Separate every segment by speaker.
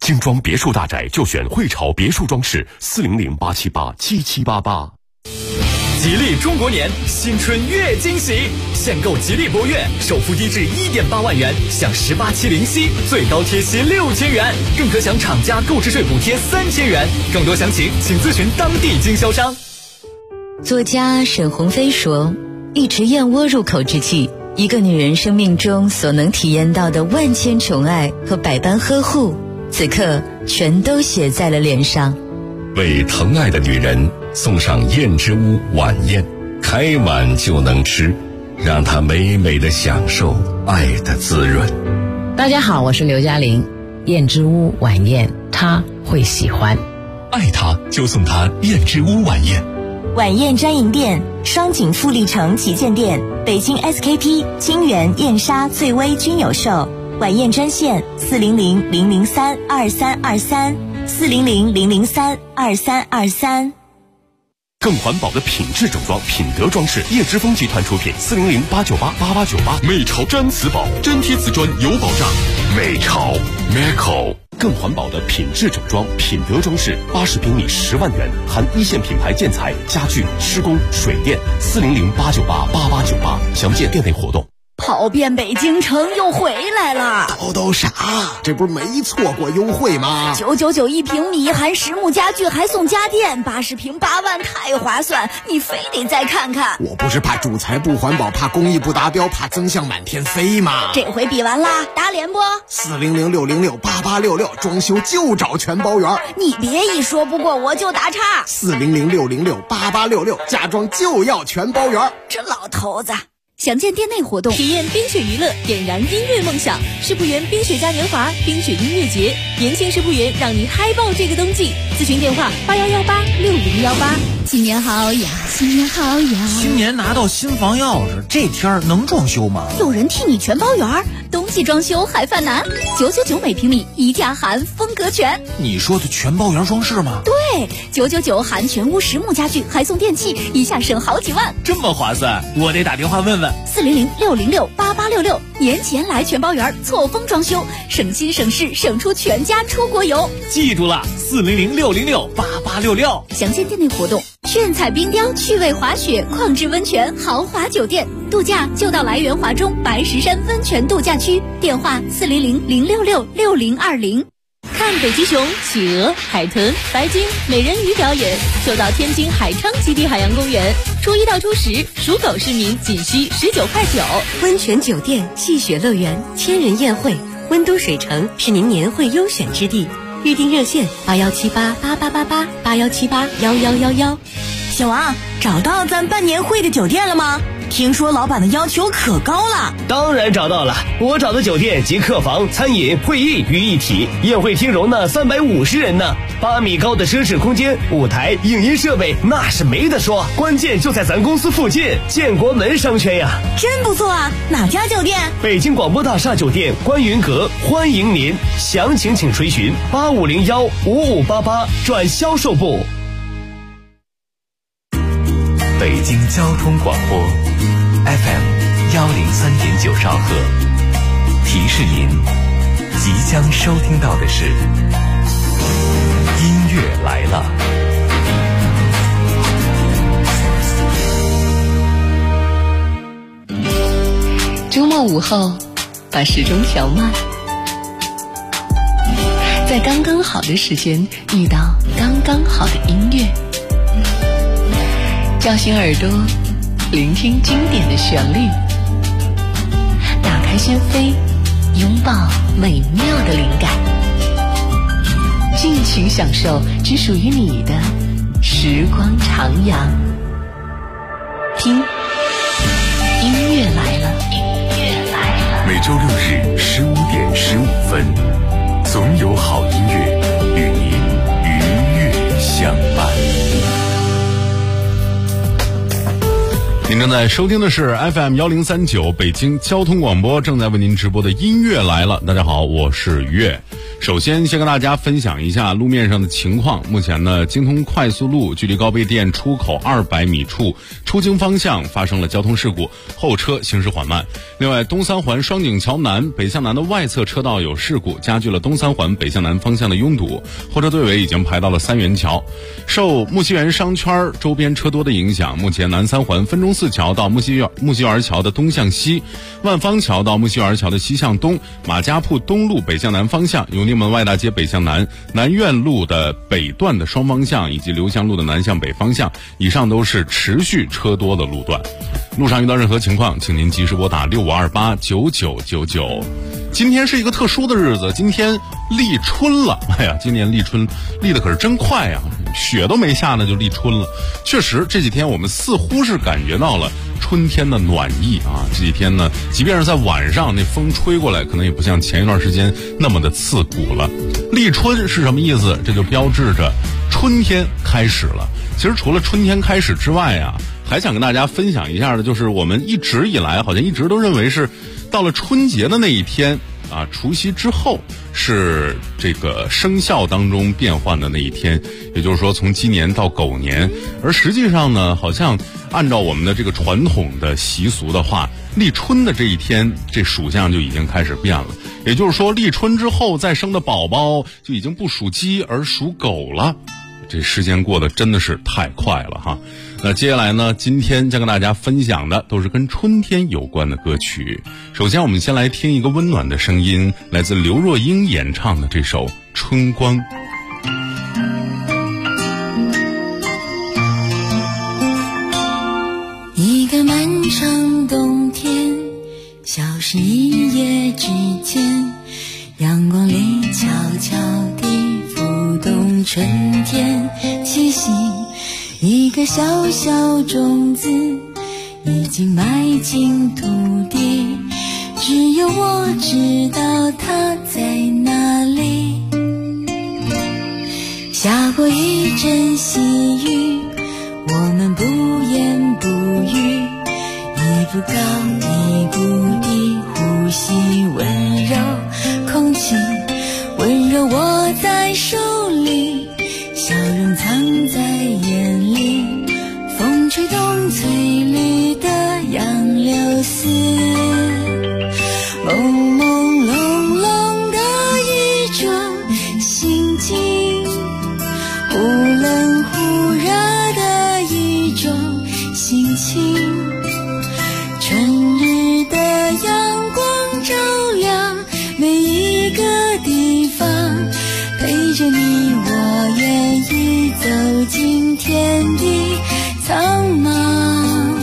Speaker 1: 精装别墅大宅就选汇潮别墅装饰，400-878-7788。
Speaker 2: 吉利中国年，新春月惊喜，限购吉利博越，首付低至1.8万元，享18期零息，最高贴息6000元，更可享厂家购置税补贴3000元。更多详情请咨询当地经销商。
Speaker 3: 作家沈鸿飞说，一池燕窝入口之际，一个女人生命中所能体验到的万千宠爱和百般呵护，此刻全都写在了脸上。
Speaker 1: 为疼爱的女人送上燕之屋晚宴，开碗就能吃，让她美美的享受爱的滋润。
Speaker 4: 大家好，我是刘嘉玲。燕之屋晚宴，她会喜欢。
Speaker 1: 爱她就送她燕之屋晚宴。
Speaker 5: 晚宴专营店：双井富力城旗舰店、北京 SKP、金源、燕莎、翠微均有售。晚宴专线400-003-2323，400-003-2323。
Speaker 1: 更环保的品质整装，品德装饰，叶之峰集团出品，400-898-8898。美潮毡瓷宝，真贴瓷砖有保障。美潮 Meco。更环保的品质整装，品德装饰，80平米10万元，含一线品牌建材、家具、施工、水电，400-898-8898。详见店内活动。
Speaker 6: 跑遍北京城又回来了，
Speaker 7: 都啥？这不是没错过优惠吗
Speaker 6: ？999一平米，含实木家具还送家电，80平8万，太划算！你非得再看看。
Speaker 7: 我不是怕主材不环保，怕工艺不达标，怕增项满天飞吗？
Speaker 6: 这回比完啦，打脸不
Speaker 7: ？400-606-8866，装修就找全包圆。
Speaker 6: 你别一说不过我就打岔。
Speaker 7: 400-606-8866，家装就要全包圆。
Speaker 6: 这老头子。详见店内活动，体验冰雪娱乐，点燃音乐梦想。世博园冰雪嘉年华、冰雪音乐节，年轻世博园让你嗨爆这个冬季。咨询电话81186018。新年好呀，新年好呀！
Speaker 8: 新年拿到新房钥匙，这天儿能装修吗？
Speaker 6: 有人替你全包圆，冬季装修还犯难？999每平米，一价含风格全。
Speaker 8: 你说的全包圆装饰吗？
Speaker 6: 对，999含全屋实木家具，还送电器，一下省好几万，
Speaker 8: 这么划算！我得打电话问问。
Speaker 6: 400-606-8866，年前来全包圆，错峰装修，省心省事，省出全家出国游。
Speaker 8: 记住了，400-606-8866。
Speaker 6: 详见店内活动。炫彩冰雕、趣味滑雪、旷智温泉、豪华酒店，度假就到来源华中白石山温泉度假区，电话400-066-6020。看北极熊、企鹅、海豚、白鲸、美人鱼表演，就到天津海昌基地海洋公园。初1到初10，属狗市民仅需19.9块。
Speaker 9: 温泉酒店、戏雪乐园、千人宴会，温都水城是您年会优选之地。预订热线81788888，81781111。
Speaker 5: 小王，找到咱办年会的酒店了吗？听说老板的要求可高了。
Speaker 10: 当然找到了，我找的酒店集客房、餐饮、会议于一体，宴会厅容纳350人呢，8米高的奢侈空间，舞台、影音设备那是没得说，关键就在咱公司附近，建国门商圈呀。
Speaker 5: 真不错啊！哪家酒店？
Speaker 10: 北京广播大厦酒店观云阁，欢迎您，详情请垂询8501-5588转销售部。
Speaker 11: 北京交通广播 FM 103.9兆赫，提示您即将收听到的是音乐来了。
Speaker 3: 周末午后，把时钟调慢，在刚刚好的时间遇到刚刚好的音乐，叫醒耳朵，聆听经典的旋律，打开心扉，拥抱美妙的灵感，尽情享受只属于你的时光徜徉。听，音乐来了，音乐来了。
Speaker 11: 每周6日15:15，总有好音乐与您愉悦相伴。
Speaker 12: 您正在收听的是 FM1039 北京交通广播，正在为您直播的音乐来了。大家好，我是月。首先跟大家分享一下路面上的情况。目前呢，京通快速路距离高碑店出口200米处出京方向发生了交通事故，后车行驶缓慢。另外，东三环双井桥南北向南的外侧车道有事故，加剧了东三环北向南方向的拥堵，后车队尾已经排到了三元桥。受木樨园商圈周边车多的影响，目前南三环分钟寺桥到木樨园桥的东向西，万方桥到木樨园桥的西向东，马家铺东路北向南方向，永定门外大街北向南，南苑路的北段的双方向以及刘香路的南向北方向，以上都是持续车多的路段。路上遇到任何情况，请您及时拨打65289999。今天是一个特殊的日子，今天立春了。哎呀，今年立春立的可是真快啊，雪都没下呢就立春了。确实这几天我们似乎是感觉到了春天的暖意啊。这几天呢，即便是在晚上那风吹过来，可能也不像前一段时间那么的刺骨了。立春是什么意思？这就标志着春天开始了。其实除了春天开始之外啊，还想跟大家分享一下的，就是我们一直以来好像一直都认为是到了春节的那一天啊，除夕之后是这个生肖当中变换的那一天，也就是说从鸡年到狗年。而实际上呢，好像按照我们的这个传统的习俗的话，立春的这一天这属相就已经开始变了，也就是说立春之后再生的宝宝就已经不属鸡而属狗了。这时间过得真的是太快了哈。那接下来呢，今天将跟大家分享的都是跟春天有关的歌曲。首先我们先来听一个温暖的声音，来自刘若英演唱的这首《春光》。
Speaker 13: 一个漫长冬天，消失一夜之间，阳光里悄悄地浮动春天气息，一个小小种子已经埋进土地，只有我知道它在哪里。下过一阵细雨，我们不言不语，一步高一步低，呼吸温柔空气，温柔握在手里，笑容藏在眼里，风吹动翠绿的杨柳丝，朦朦胧胧的一种心境，忽冷忽热的一种心情，春日的阳光照亮每一个地方，陪着你我愿意走进天地苍茫。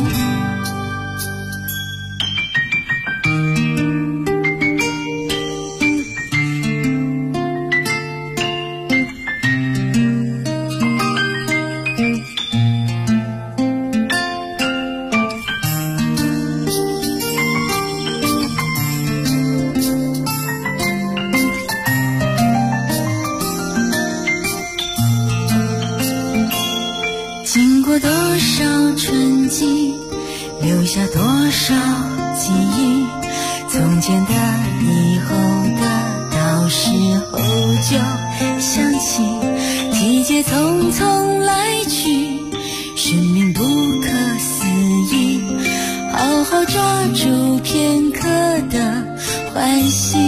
Speaker 13: 经过多少春季，留下多少记忆，从前的以后的，到时候就想起，季节匆匆来去，生命不可思议，好好抓住片刻的欢喜，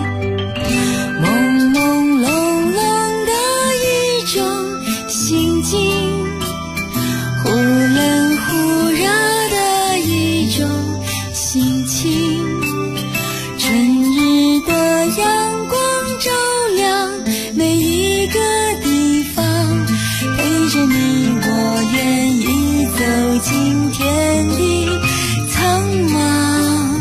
Speaker 13: 朦朦胧胧的一种心境，忽冷忽热的一种心情，春日的阳光照亮每一个地方，陪着你我愿意走进天地苍茫。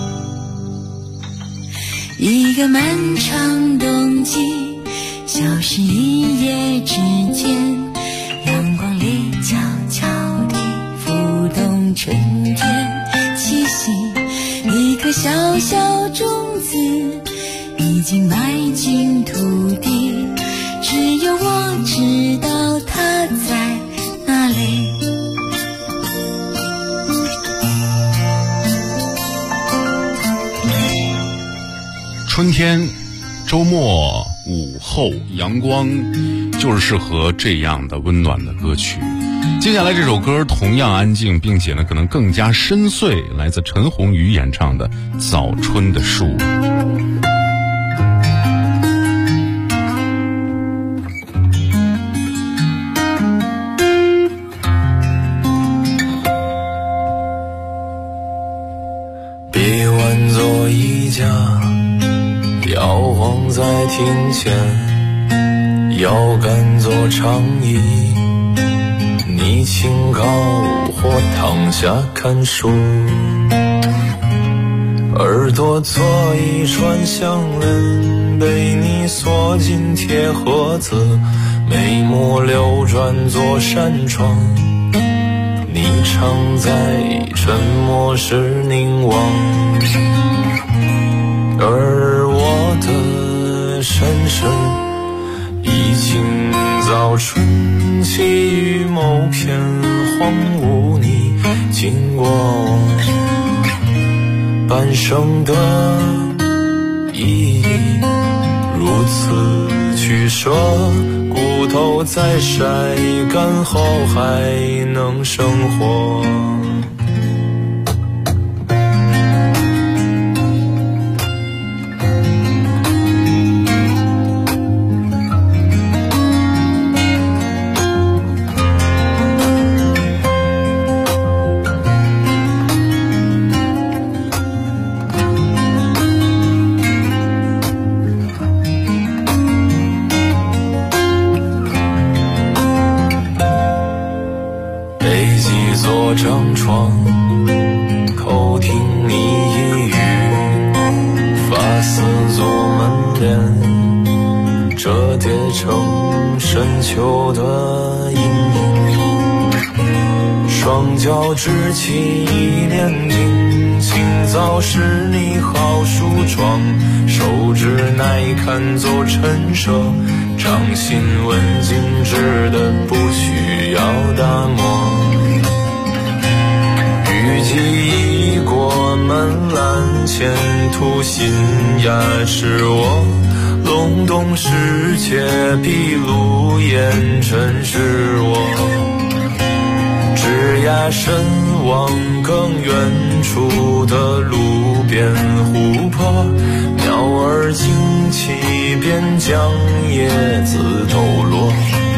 Speaker 13: 一个漫长冬季，消失一夜之间，阳光里悄悄地浮动春天气息，一颗小小种子已经埋进土地，只有我知道它在哪里。
Speaker 12: 春天周末午后阳光就是适合这样的温暖的歌曲。接下来这首歌同样安静，并且呢可能更加深邃，来自陈鸿宇演唱的《早春的树》。
Speaker 14: 别挽作一家，摇晃在庭前，腰杆做长椅，你轻靠或躺下看书，耳朵做一串项链，被你锁进铁盒子，眉目流转做扇窗，你常在沉默时凝望，而我的身世已经早春起于某片荒芜，你经过我半生的意义，如此取舍，骨头在晒干后还能生活。张床口听你一语，发丝做门帘，折叠成深秋的阴影，双脚支起一帘镜，清早是你好梳妆，手指耐看做陈设，掌心文静致的不需要打磨，雨季已过门栏，前途新芽是我隆冬世界披露，烟尘是我枝桠深望更远处的路边湖泊，鸟儿惊起便将叶子抖落，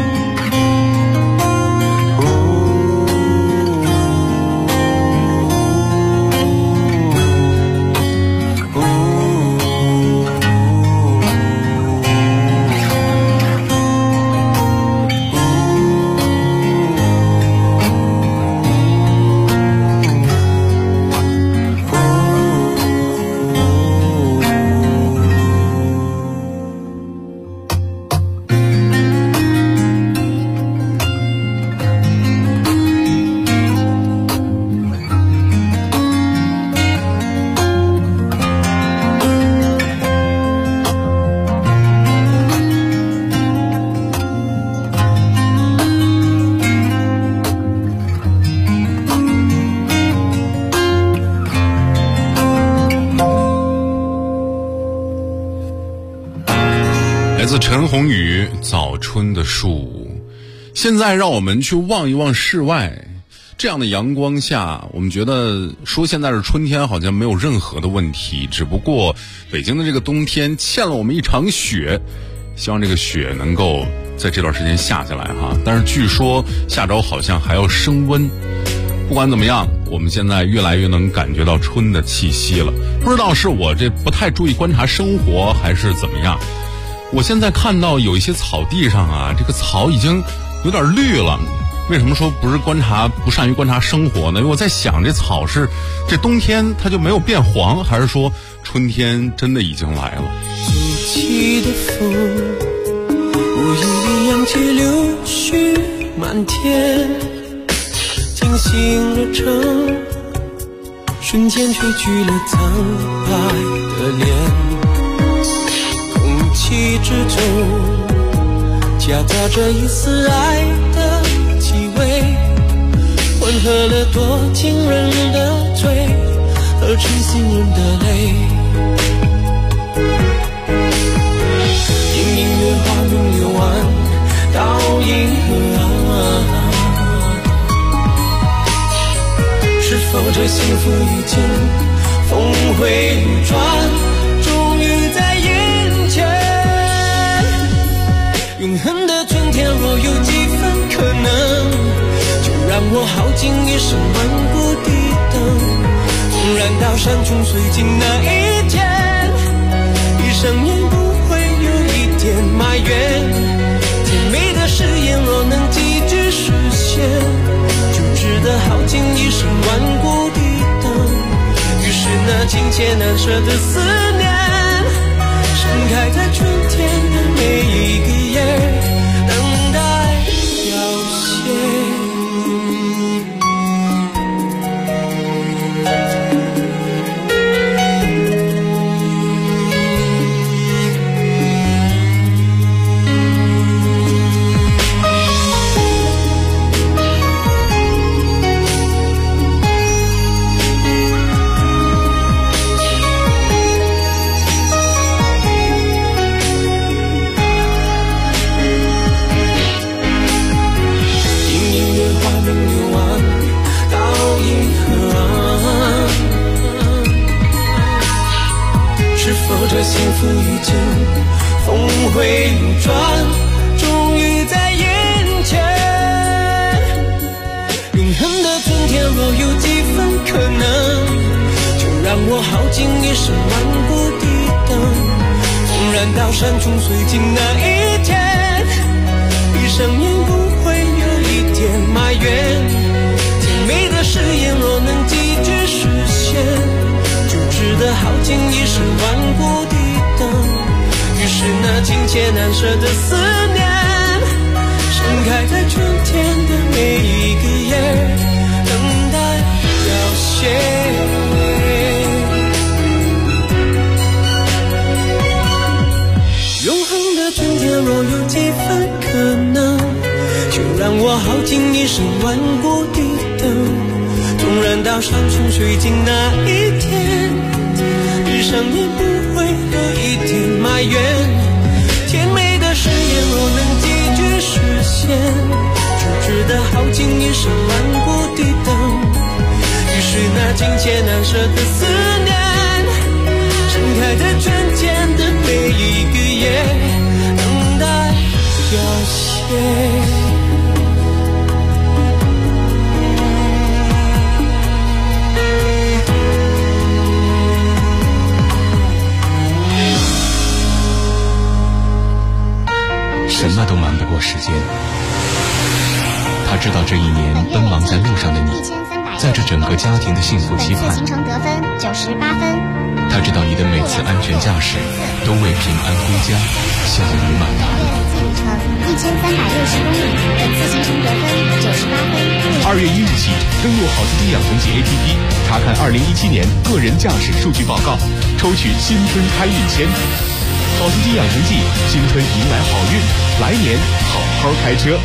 Speaker 12: 陈鸿宇早春的树。现在让我们去望一望室外，这样的阳光下，我们觉得说现在是春天好像没有任何的问题，只不过北京的这个冬天欠了我们一场雪，希望这个雪能够在这段时间下下来哈。但是据说下周好像还要升温。不管怎么样，我们现在越来越能感觉到春的气息了。不知道是我这不太注意观察生活还是怎么样，我现在看到有一些草地上啊，这个草已经有点绿了。为什么说不善于观察生活呢？因为我在想，这草是这冬天它就没有变黄，还是说春天真的已经来了？
Speaker 15: 记起的风，无意里扬起柳絮满天，惊醒了城，瞬间吹去了苍白的脸。空气之中夹杂着一丝爱的气味，混合了多情人的醉和痴心人的泪。 着幸福已经峰回路转，终于在眼前。永恒的春天若有几分可能，就让我耗尽一生顽固地等。纵然到山穷水尽那一天，闭上眼不会有一点埋怨。甜美的誓言若能几句实现，就值得耗尽一生顽固地等。于是那情切难舍的思念，盛开在春天的每一个夜，等待凋谢。这幸福已经峰回路转，终于在眼前。永恒的春天若有几分可能，就让我耗尽一生顽固地等。纵然到山穷水尽那一天，闭上眼不会有一点埋怨。甜美的誓言若能几句实现，就值得耗尽一生顽固地等。于是那情切难舍的思念，盛开在春天的每一个夜，等待凋谢。永恒的春天若有几分可能，就让我耗尽一生顽固地等。纵然到山穷水尽那一天，闭上眼不会有一点埋怨。甜美的誓言若能几句实现，就值得耗尽一生顽固地等。于是那情切难舍的思念，盛开在春天的每一个夜，等待凋谢。
Speaker 11: 什么都瞒不过时间。他知道这一年奔忙在路上的你，在这整个家庭的幸福期盼。
Speaker 16: 行程得分98分。
Speaker 11: 他知道你的每次安全驾驶都为平安归家笑语满堂。
Speaker 16: 累计里程1360公里，本次行程得分98分。
Speaker 17: 2月1日起，登录好司机养成记 APP， 查看2017年个人驾驶数据报告，抽取新春开运签。好司机养成记，新春迎来好运，来年好好开车。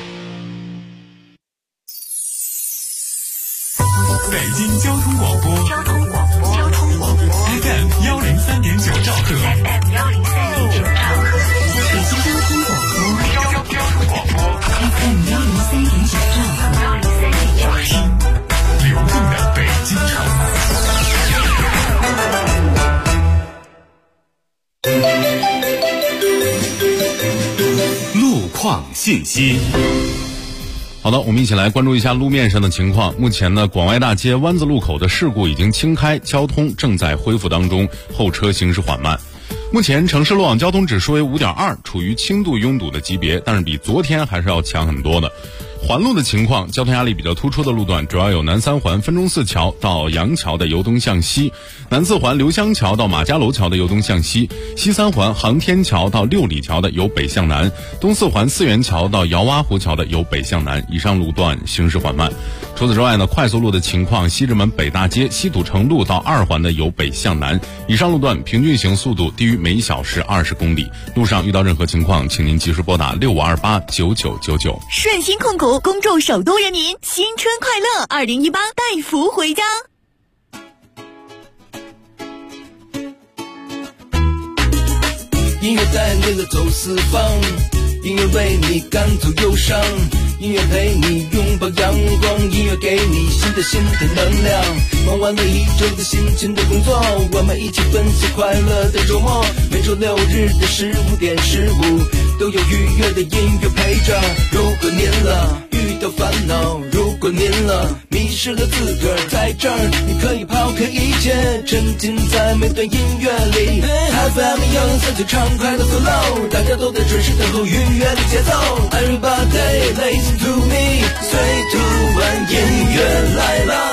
Speaker 11: 北京交通广播FM 103.9兆赫，北京交通广播FM 103.9兆赫，听流动的北京城。路况信息。
Speaker 12: 好的，我们一起来关注一下路面上的情况。目前呢，广外大街湾子路口的事故已经清开，交通正在恢复当中，后车行驶缓慢。目前城市路网交通指数为5.2，处于轻度拥堵的级别，但是比昨天还是要强很多的。环路的情况，交通压力比较突出的路段主要有南三环分钟寺桥到杨桥的由东向西，南四环刘香桥到马家楼桥的由东向西，西三环航天桥到六里桥的由北向南，东四环四元桥到姚洼湖桥的由北向南，以上路段行驶缓慢。除此之外呢，快速路的情况，西直门北大街西堵城路到二环的由北向南，以上路段平均行速度低于每小时20公里。路上遇到任何情况，请您及时拨打65289999。
Speaker 6: 顺鑫控股恭祝首都人民新春快乐，2018带福回家。
Speaker 15: 音乐带领了走四方，音乐为你赶走忧伤，
Speaker 14: 音乐陪你拥抱阳光，音乐给你新的能量。忙完了一周的辛勤的工作，我们一起分享快乐的周末。每周六日的15点15都有愉悦的音乐陪着。如果您遇到烦恼，如果您迷失了自个儿，在这儿你可以抛开一切，沉浸在每段音乐里。FM 103畅快的 flow， 大家都在准时等候愉悦的节奏。Everybody listen to me， 3、2、1，音乐来了。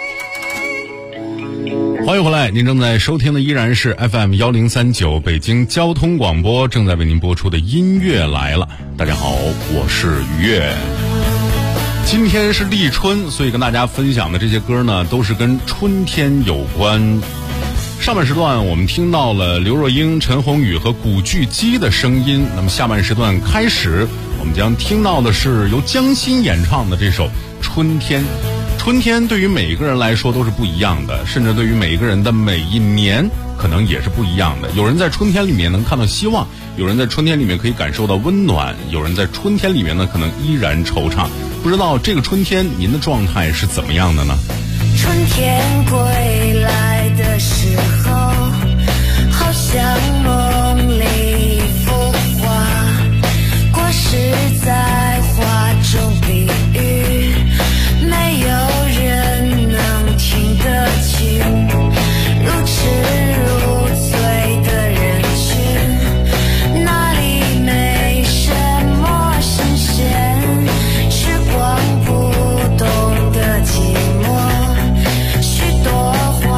Speaker 12: 欢迎回来，您正在收听的依然是 FM 1039北京交通广播正在为您播出的音乐来了。大家好，我是于越。今天是立春，所以跟大家分享的这些歌呢，都是跟春天有关。上半时段我们听到了刘若英、陈鸿宇和古巨基的声音，那么下半时段开始，我们将听到的是由江心演唱的这首《春天》。春天对于每一个人来说都是不一样的，甚至对于每一个人的每一年可能也是不一样的。有人在春天里面能看到希望，有人在春天里面可以感受到温暖，有人在春天里面呢可能依然惆怅。不知道这个春天您的状态是怎么样的呢？
Speaker 13: 春天归来的时候，好像梦里一幅画，果实在画中比喻，没有人能听得清，如痴如醉的人群，哪里没什么新鲜，时光不懂得寂寞，许多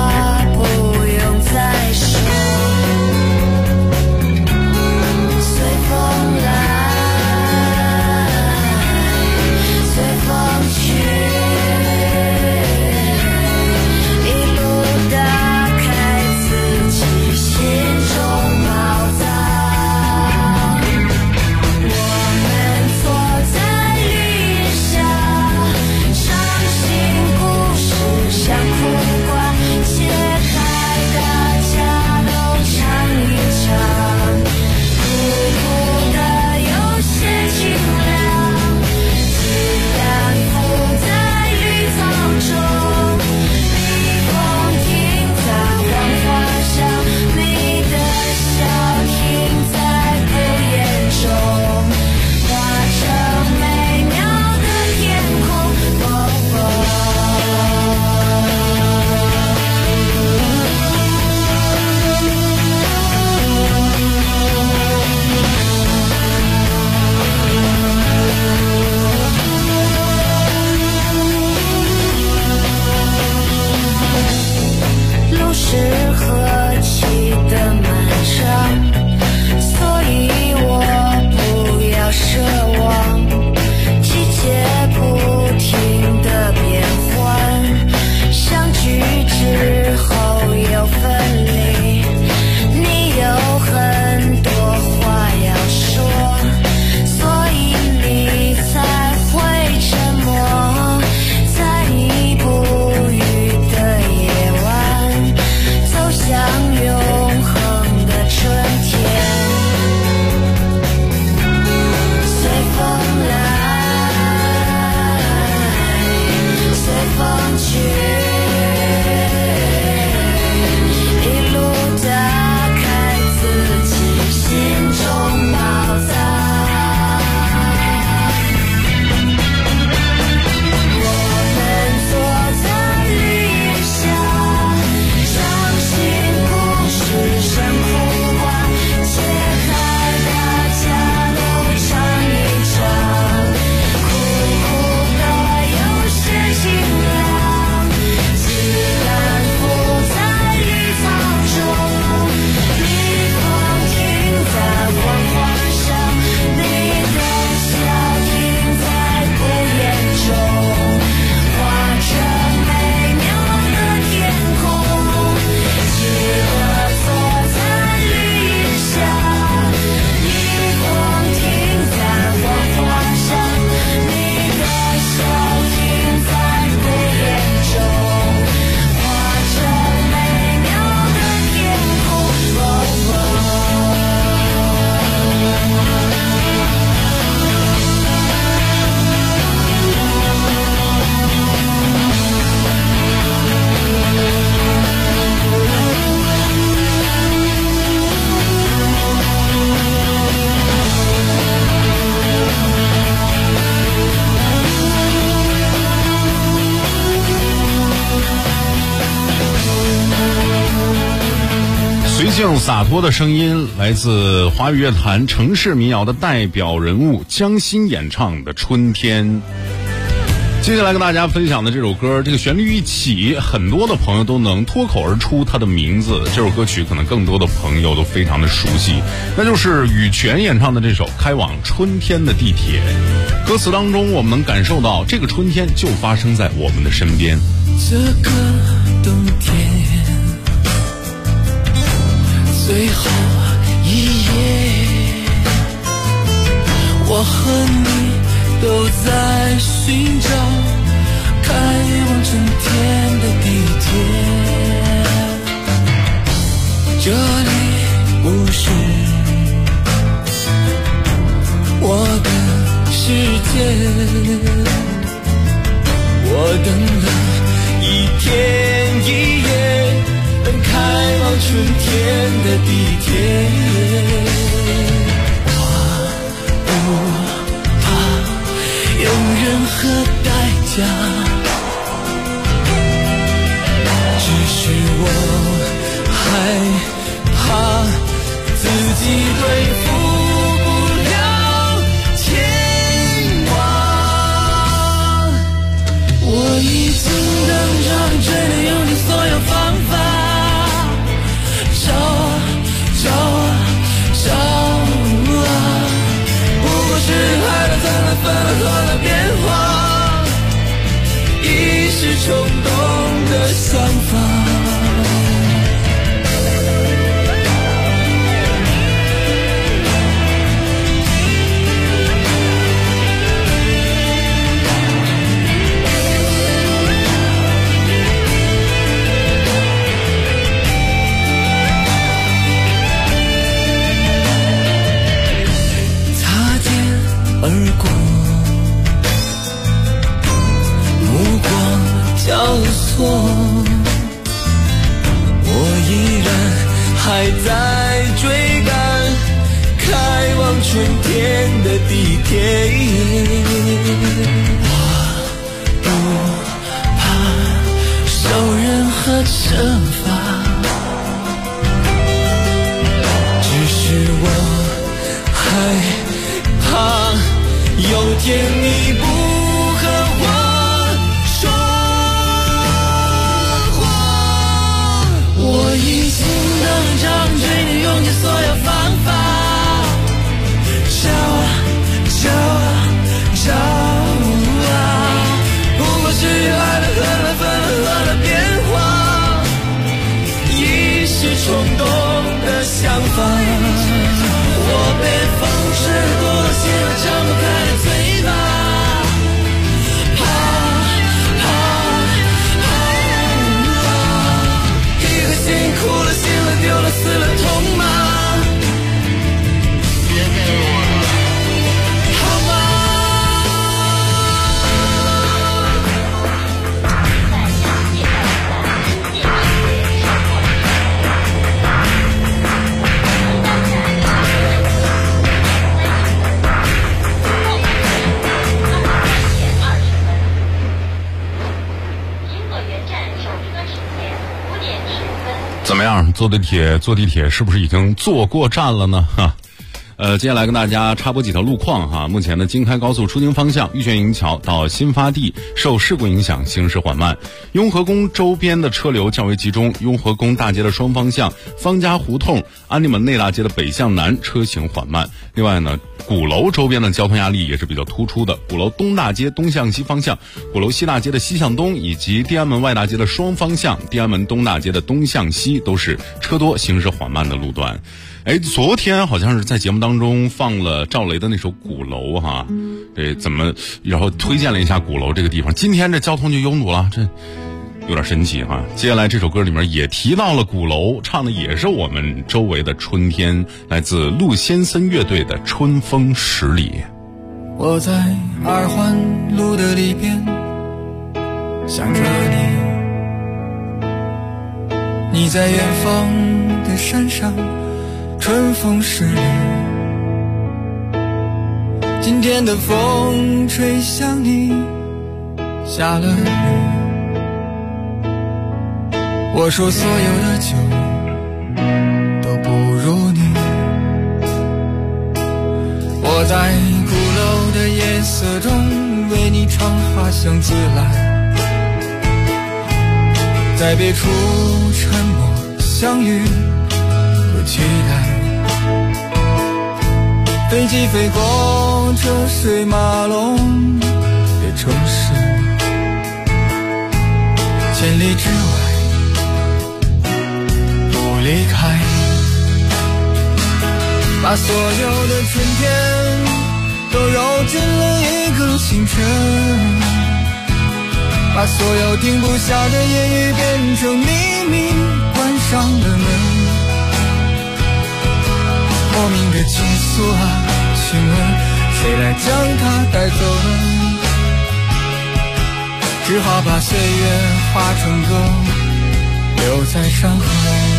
Speaker 12: 性洒脱的声音来自华语乐坛城市民谣的代表人物江心演唱的《春天》。接下来跟大家分享的这首歌，这个旋律一起，很多的朋友都能脱口而出它的名字。这首歌曲可能更多的朋友都非常的熟悉，那就是羽泉演唱的这首《开往春天的地铁》。歌词当中我们能感受到这个春天就发生在我们的身边。
Speaker 15: 这个冬天最后一夜，我和你都在寻找开往春天的地铁。这里不是我的世界，我等了一天一夜，等开往春天的地铁。我不怕用任何代价，只是我害怕自己对付不了牵挂。我已经等着追的用尽所有方法，找不过是爱了赞了分了合了变化，一时冲动的想法。而过，目光交错，我依然还在追赶开往春天的地铁。我不怕受任何惩罚，只是我害怕有天你不和我说话。我已经等着追你用尽所有方法，找不过是爱了恨了分了合了变化，一时冲动的想法。我被风吹过心了张不开的嘴巴，一颗心哭了醒了丢了死了痛吗？别给我了好吗？
Speaker 12: 怎么样？坐地铁是不是已经坐过站了呢？哈。接下来跟大家插播几条路况哈。目前的京开高速出京方向玉泉营桥到新发地受事故影响行驶缓慢，雍和宫周边的车流较为集中，雍和宫大街的双方向、方家胡同、安定门内大街的北向南车行缓慢。另外呢，鼓楼周边的交通压力也是比较突出的，鼓楼东大街东向西方向、鼓楼西大街的西向东以及地安门外大街的双方向、地安门东大街的东向西都是车多行驶缓慢的路段。昨天好像是在节目当中放了赵雷的那首《鼓楼》哈，然后推荐了一下鼓楼这个地方，今天这交通就拥堵了，这有点神奇哈。接下来这首歌里面也提到了鼓楼，唱的也是我们周围的春天，来自陆先森乐队的《春风十里》。
Speaker 15: 我在二环路的里边想着你在远方的山上春风十里，今天的风吹向你，下了雨。我说所有的酒都
Speaker 14: 我在鼓楼的夜色中为你唱花香自来，在别处沉默相遇和期待。飞机飞过车水马龙的城市，千里之外不离开，把所有的春天都揉进了一个清晨，把所有停不下的言语变成秘密，关上了门。莫名的情愫啊，请问谁来将它带走呢？只好把岁月化成歌，留在山河。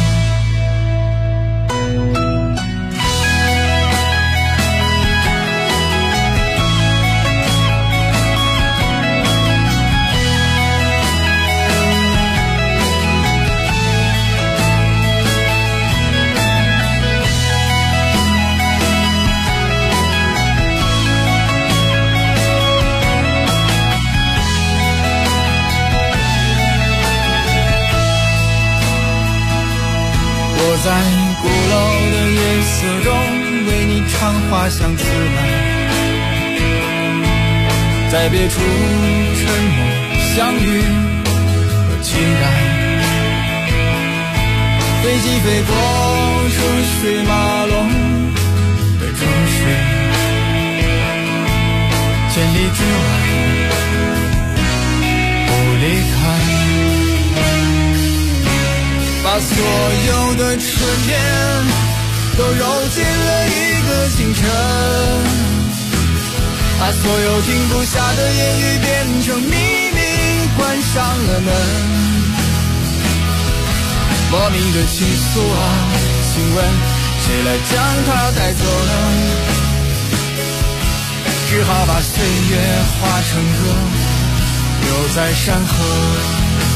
Speaker 14: 我在鼓楼的夜色中为你唱花香自来，在别处沉默相遇和期待。飞机飞过车水马龙的城市，千里之外不离开，把所有的春天都揉进了一个清晨，把所有停不下的言语变成秘密，关上了门。莫名的情愫啊，请问谁来将它带走呢？只好把岁月化成歌，留在山河。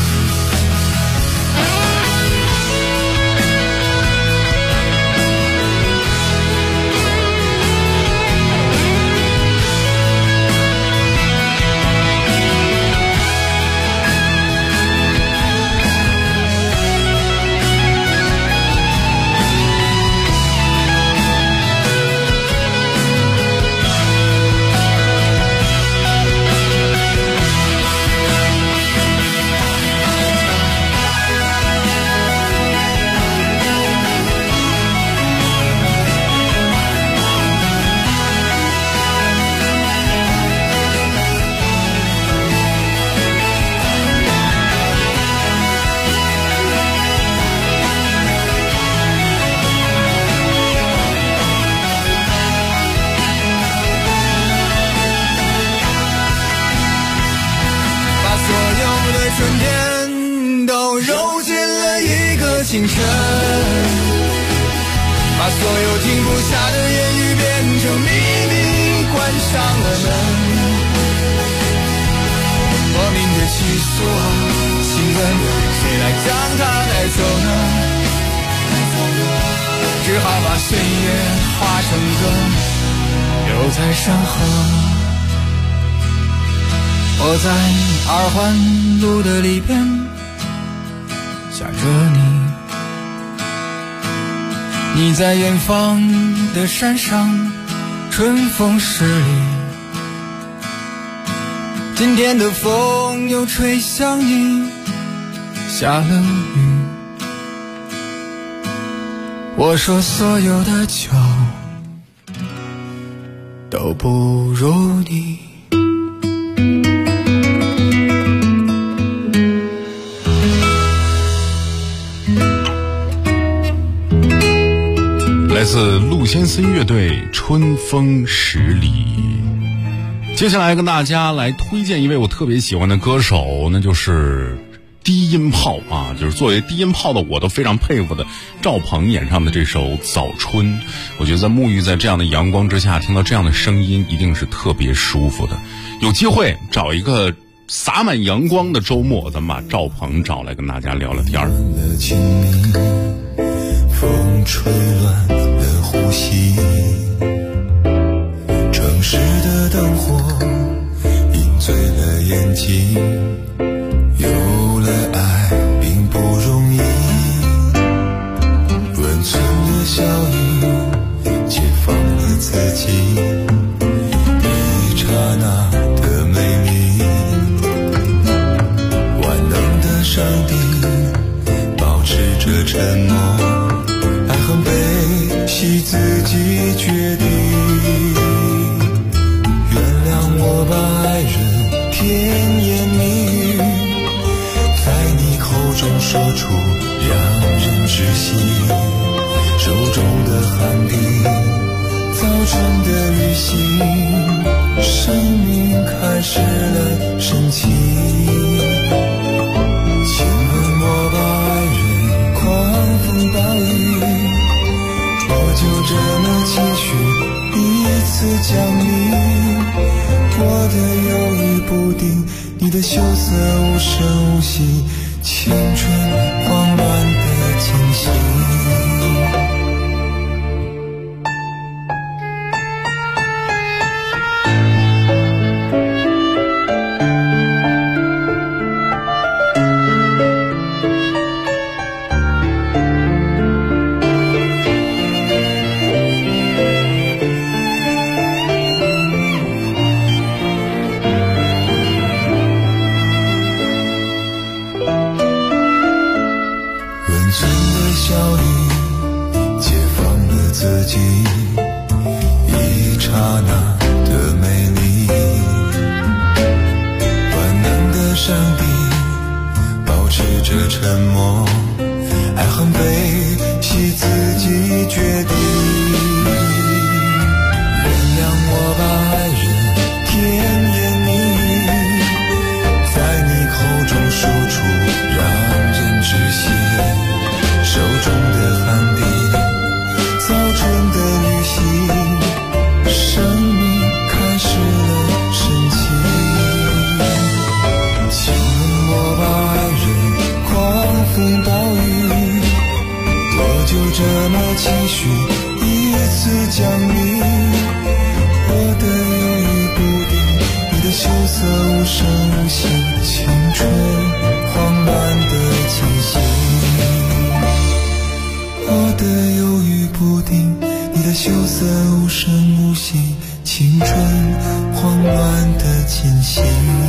Speaker 14: 清晨，把所有停不下的言语变成秘密，关上了门。莫名的情愫啊，请问谁来将它带走呢？只好把岁月化成歌，留在山河。我在二环路的里边想着你，你在远方的山上，春风十里。今天的风又吹向你，下了雨。我说所有的酒都不如你。
Speaker 12: 来自陆先森乐队《春风十里》。接下来跟大家来推荐一位我特别喜欢的歌手，那就是低音炮啊，就是作为低音炮的我都非常佩服的赵鹏演唱的这首《早春》。我觉得在沐浴在这样的阳光之下，听到这样的声音一定是特别舒服的。有机会找一个洒满阳光的周末，咱们把赵鹏找来跟大家聊聊天儿。
Speaker 14: 风吹乱了呼吸， 情，有了爱并不容易。温存的笑语解放了自己，一刹那的美丽。万能的上帝保持着沉默，爱恨悲喜自己决定。原谅我把爱人甜言蜜语在你口中说出，让人窒息。手中的寒冰，早晨的雨淅，生命开始了升起。亲吻我把爱人狂风暴雨，我就这么继续一次降临。我的犹豫不定，你的羞涩无声无息，青春慌乱的惊喜。一刹那的美丽，万能的上帝保持着沉默，爱恨悲喜自己决定。原谅我把爱人甜言蜜语在你口中说出，让人窒息。手中的寒冰，早春的雨淅，生命开始了升起。亲吻我把爱人狂风暴雨，我就这么继续一次降临。我的犹豫不定，你的羞涩无声无息，青春慌乱的气息。我的犹豫不定，你的羞涩无声无息，青春慌乱的气息。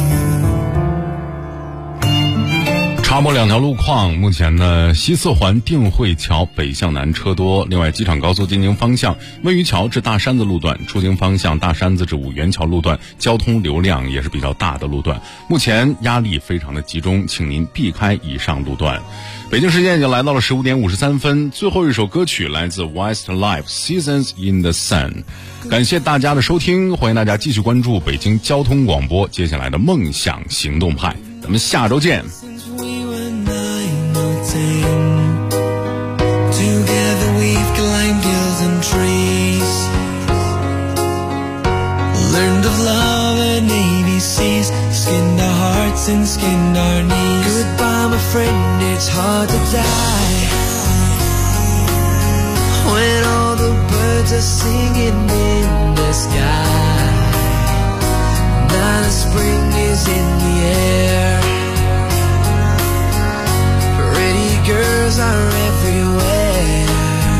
Speaker 12: 插播两条路况，目前呢，西四环定慧桥北向南车多，另外机场高速进京方向温榆桥至大山子路段，出京方向大山子至五元桥路段交通流量也是比较大的路段，目前压力非常的集中，请您避开以上路段。北京时间已经来到了15点53分，最后一首歌曲来自 Westlife Seasons in the Sun。 感谢大家的收听，欢迎大家继续关注北京交通广播接下来的梦想行动派，咱们下周见。
Speaker 15: Together we've climbed hills and trees, learned of love and ABCs, skinned our hearts and skinned our knees. Goodbye my friend, it's hard to die when all the birds are singing in the sky. Now the spring is in the air, pretty girls are everywhere.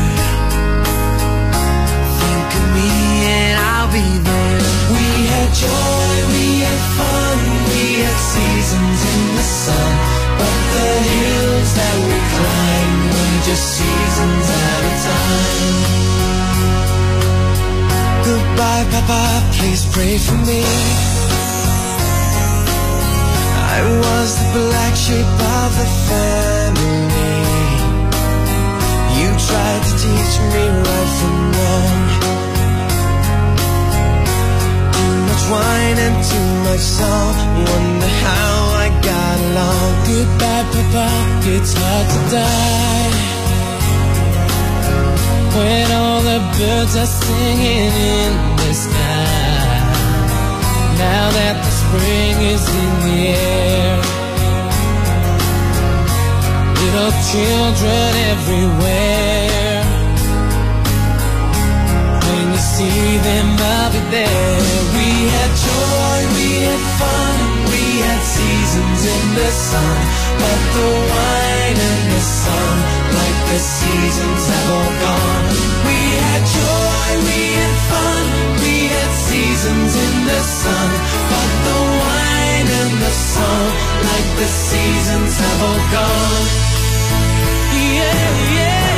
Speaker 15: Think of me and I'll be there. We had joy, we had fun, we had seasons in the sun, but the hills that we climbed were just seasons at a time. Goodbye Papa, please pray for me. I was the black sheep of the family. You tried to teach me right from wrong. Too much wine and too much song, wonder how I got along. Goodbye Papa, it's hard to die when all the birds are singing in the sky. Now that the spring is in the air, little children everywhere. When you see them, I'll be there. We had joy, we had fun, we had the sun, but the wine and the sun, like the seasons have all gone. We had joy, we had fun, we had seasons in the sun, but the wine and the sun, like the seasons have all gone. Yeah, yeah,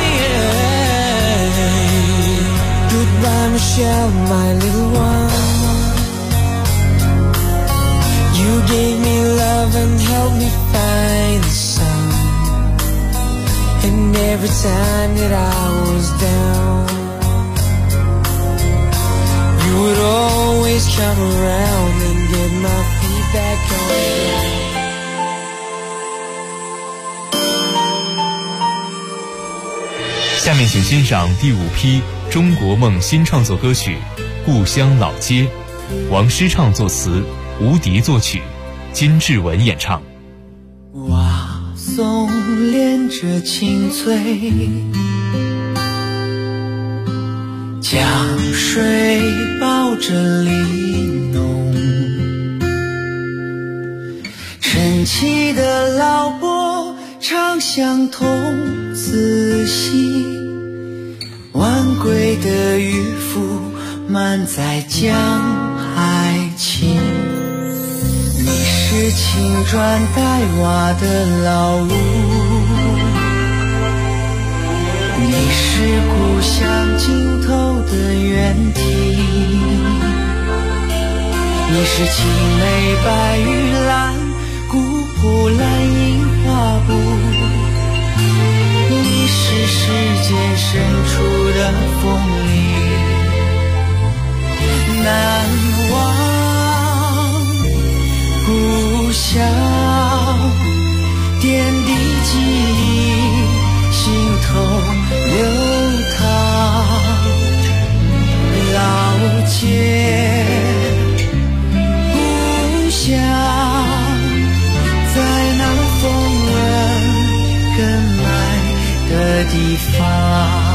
Speaker 15: yeah. Goodbye, Michelle, my little one. You gave me love and helped me find the sun. And every time that I was down, you would always come around and get my feet back on the ground.
Speaker 11: 下面请欣赏第5批中国梦新创作歌曲《故乡老街》，王诗畅作词，吴迪作曲，金志文演唱。
Speaker 15: 瓦松连着青翠，江水抱着玲珑，晨起的老伯唱相童，仔细晚归的渔夫满载江海情。你是青砖黛瓦的老屋，你是故乡尽头的原地，你是青梅白玉兰，古朴蓝印花布，你是世间深处的风里难忘故乡，点滴记忆心头流淌，老街故乡，在那风人更爱的地方。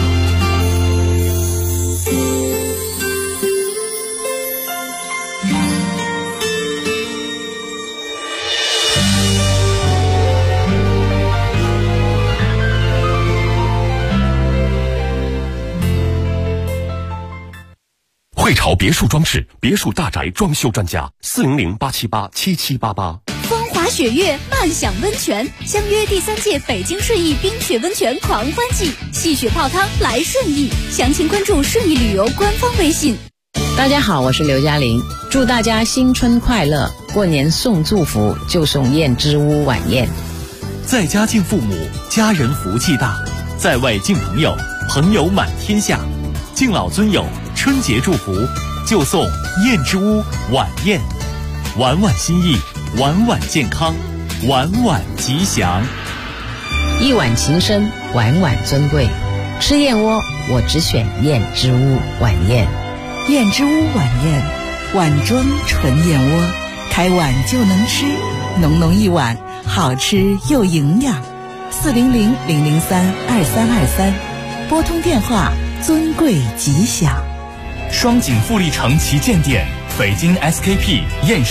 Speaker 1: 汇潮别墅装饰，别墅大宅装修专家，400-878-7788。
Speaker 6: 风华雪月，漫享温泉，相约第3届北京顺义冰雪温泉狂欢季，戏雪泡汤来顺义，详情关注顺义旅游官方微信。
Speaker 4: 大家好，我是刘嘉玲，祝大家新春快乐！过年送祝福就送燕之屋晚宴。
Speaker 11: 在家敬父母，家人福气大；在外敬朋友，朋友满天下。敬老尊友，春节祝福就送燕之屋晚宴，晚晚心意，晚晚健康，晚晚吉祥。
Speaker 4: 一碗情深，晚晚尊贵。吃燕窝，我只选燕之屋晚宴。
Speaker 18: 燕之屋晚宴，碗装纯燕窝，开碗就能吃，浓浓一碗，好吃又营养。400-003-2323，拨通电话，尊贵吉祥。
Speaker 11: 双井富力城旗舰店，北京 SKP 燕